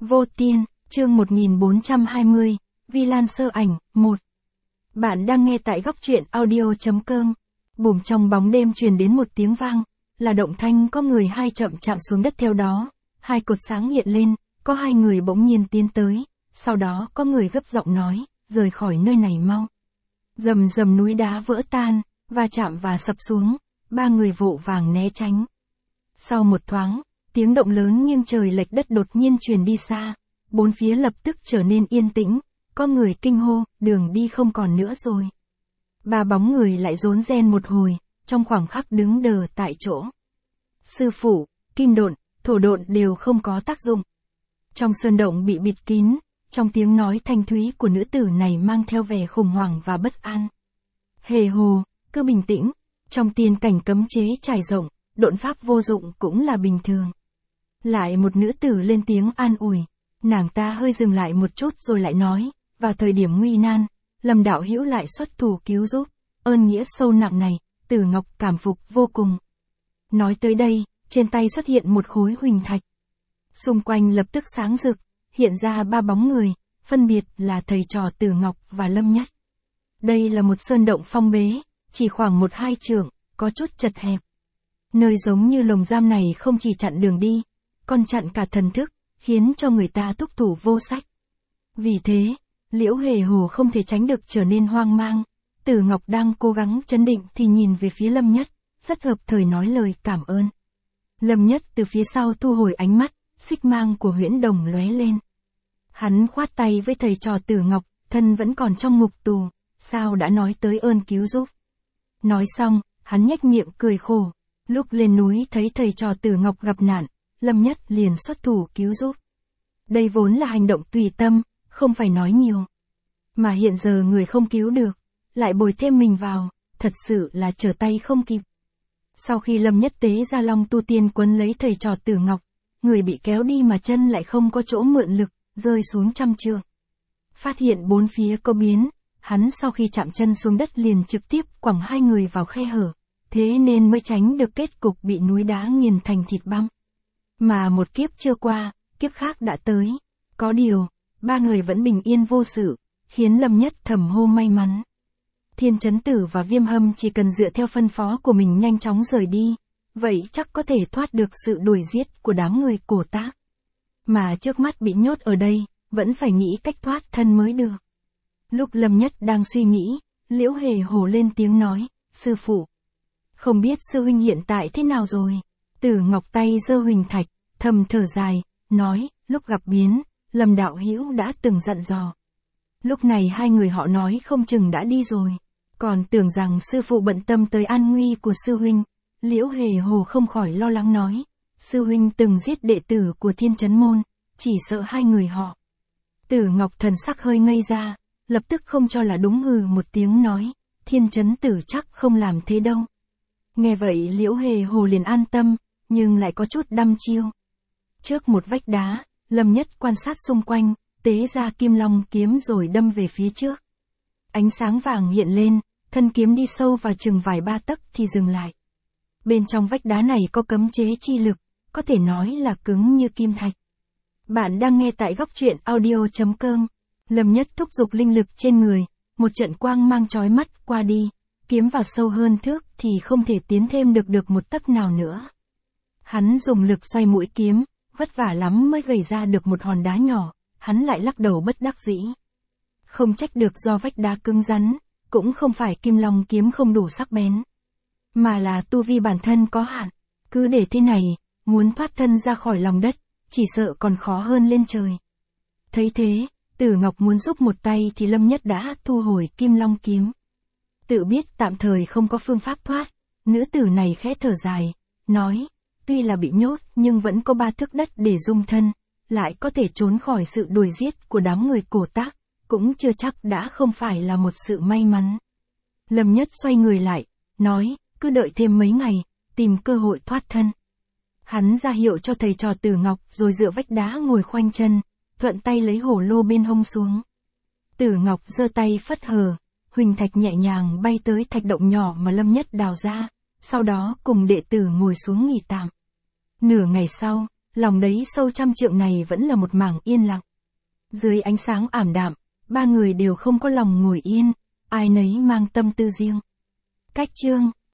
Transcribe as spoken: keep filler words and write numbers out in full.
Vô Tiên, chương một nghìn bốn trăm hai mươi, Vi Lan sơ ảnh, một. Bạn đang nghe tại góc truyện audio.com. Bùm, trong bóng đêm truyền đến một tiếng vang, là động thanh có người hai chậm chạm xuống đất, theo đó, hai cột sáng hiện lên, có hai người bỗng nhiên tiến tới, sau đó có người gấp giọng nói, rời khỏi nơi này mau. Rầm rầm núi đá vỡ tan, va chạm và sập xuống, ba người vội vàng né tránh. Sau một thoáng, tiếng động lớn nghiêng trời lệch đất đột nhiên truyền đi xa, bốn phía lập tức trở nên yên tĩnh, có người kinh hô, đường đi không còn nữa rồi. Ba bóng người lại rối ren một hồi, trong khoảng khắc đứng đờ tại chỗ. Sư phụ, kim độn, thổ độn đều không có tác dụng. Trong sơn động bị bịt kín, trong tiếng nói thanh thúy của nữ tử này mang theo vẻ khủng hoảng và bất an. Hề hồ, cứ bình tĩnh, trong tiên cảnh cấm chế trải rộng, độn pháp vô dụng cũng là bình thường. Lại một nữ tử lên tiếng an ủi, nàng ta hơi dừng lại một chút rồi lại nói, vào thời điểm nguy nan, Lâm đạo hữu lại xuất thủ cứu giúp, ơn nghĩa sâu nặng này, Tử Ngọc cảm phục vô cùng. Nói tới đây, trên tay xuất hiện một khối huỳnh thạch. Xung quanh lập tức sáng rực, hiện ra ba bóng người, phân biệt là thầy trò Tử Ngọc và Lâm Nhất. Đây là một sơn động phong bế, chỉ khoảng một hai trượng, có chút chật hẹp. Nơi giống như lồng giam này không chỉ chặn đường đi, còn chặn cả thần thức, khiến cho người ta thúc thủ vô sách. Vì thế, Liễu Hề Hồ không thể tránh được trở nên hoang mang. Tử Ngọc đang cố gắng trấn định thì nhìn về phía Lâm Nhất, rất hợp thời nói lời cảm ơn. Lâm Nhất từ phía sau thu hồi ánh mắt, xích mang của huyễn đồng lóe lên. Hắn khoát tay với thầy trò Tử Ngọc, thân vẫn còn trong ngục tù, sao đã nói tới ơn cứu giúp. Nói xong, hắn nhếch miệng cười khổ. Lúc lên núi thấy thầy trò Tử Ngọc gặp nạn, Lâm Nhất liền xuất thủ cứu giúp. Đây vốn là hành động tùy tâm, không phải nói nhiều. Mà hiện giờ người không cứu được, lại bồi thêm mình vào, thật sự là trở tay không kịp. Sau khi Lâm Nhất tế ra long tu tiên quấn lấy thầy trò Tử Ngọc, người bị kéo đi mà chân lại không có chỗ mượn lực, rơi xuống trăm trượng. Phát hiện bốn phía có biến, hắn sau khi chạm chân xuống đất liền trực tiếp quẳng hai người vào khe hở, thế nên mới tránh được kết cục bị núi đá nghiền thành thịt băm. Mà một kiếp chưa qua, kiếp khác đã tới. Có điều, ba người vẫn bình yên vô sự, khiến Lâm Nhất thầm hô may mắn. Thiên Chấn Tử và Viêm Hâm chỉ cần dựa theo phân phó của mình nhanh chóng rời đi, vậy chắc có thể thoát được sự đuổi giết của đám người cổ tác. Mà trước mắt bị nhốt ở đây, vẫn phải nghĩ cách thoát thân mới được. Lúc Lâm Nhất đang suy nghĩ, Liễu Hề Hồ lên tiếng nói, sư phụ. Không biết sư huynh hiện tại thế nào rồi? Tử Ngọc tay giơ huỳnh thạch, thầm thở dài, nói, lúc gặp biến, Lâm đạo hữu đã từng dặn dò. Lúc này hai người họ nói không chừng đã đi rồi, còn tưởng rằng sư phụ bận tâm tới an nguy của sư huynh. Liễu Hề Hồ không khỏi lo lắng nói, sư huynh từng giết đệ tử của Thiên Chấn Môn, chỉ sợ hai người họ. Tử Ngọc thần sắc hơi ngây ra, lập tức không cho là đúng hừ một tiếng nói, Thiên Chấn Tử chắc không làm thế đâu. Nghe vậy Liễu Hề Hồ liền an tâm, nhưng lại có chút đăm chiêu. Trước một vách đá, Lâm Nhất quan sát xung quanh, tế ra kim long kiếm rồi đâm về phía trước. Ánh sáng vàng hiện lên, thân kiếm đi sâu vào chừng vài ba tấc thì dừng lại. Bên trong vách đá này có cấm chế chi lực, có thể nói là cứng như kim thạch. Bạn đang nghe tại góc truyện audio.com. Lâm Nhất thúc giục linh lực trên người, một trận quang mang chói mắt qua đi, kiếm vào sâu hơn thước thì không thể tiến thêm được được một tấc nào nữa. Hắn dùng lực xoay mũi kiếm, vất vả lắm mới gầy ra được một hòn đá nhỏ, hắn lại lắc đầu bất đắc dĩ. Không trách được do vách đá cứng rắn, cũng không phải kim long kiếm không đủ sắc bén, mà là tu vi bản thân có hạn. Cứ để thế này, muốn thoát thân ra khỏi lòng đất, chỉ sợ còn khó hơn lên trời. Thấy thế, Tử Ngọc muốn giúp một tay thì Lâm Nhất đã thu hồi kim long kiếm. Tự biết tạm thời không có phương pháp thoát, nữ tử này khẽ thở dài, nói, tuy là bị nhốt nhưng vẫn có ba thước đất để dung thân, lại có thể trốn khỏi sự đuổi giết của đám người cổ tác, cũng chưa chắc đã không phải là một sự may mắn. Lâm Nhất xoay người lại, nói, cứ đợi thêm mấy ngày, tìm cơ hội thoát thân. Hắn ra hiệu cho thầy trò Tử Ngọc rồi dựa vách đá ngồi khoanh chân, thuận tay lấy hổ lô bên hông xuống. Tử Ngọc giơ tay phất hờ, huỳnh thạch nhẹ nhàng bay tới thạch động nhỏ mà Lâm Nhất đào ra, sau đó cùng đệ tử ngồi xuống nghỉ tạm. Nửa ngày sau, lòng đấy sâu trăm trượng này vẫn là một mảng yên lặng. Dưới ánh sáng ảm đạm, ba người đều không có lòng ngồi yên, ai nấy mang tâm tư riêng. Cách chương,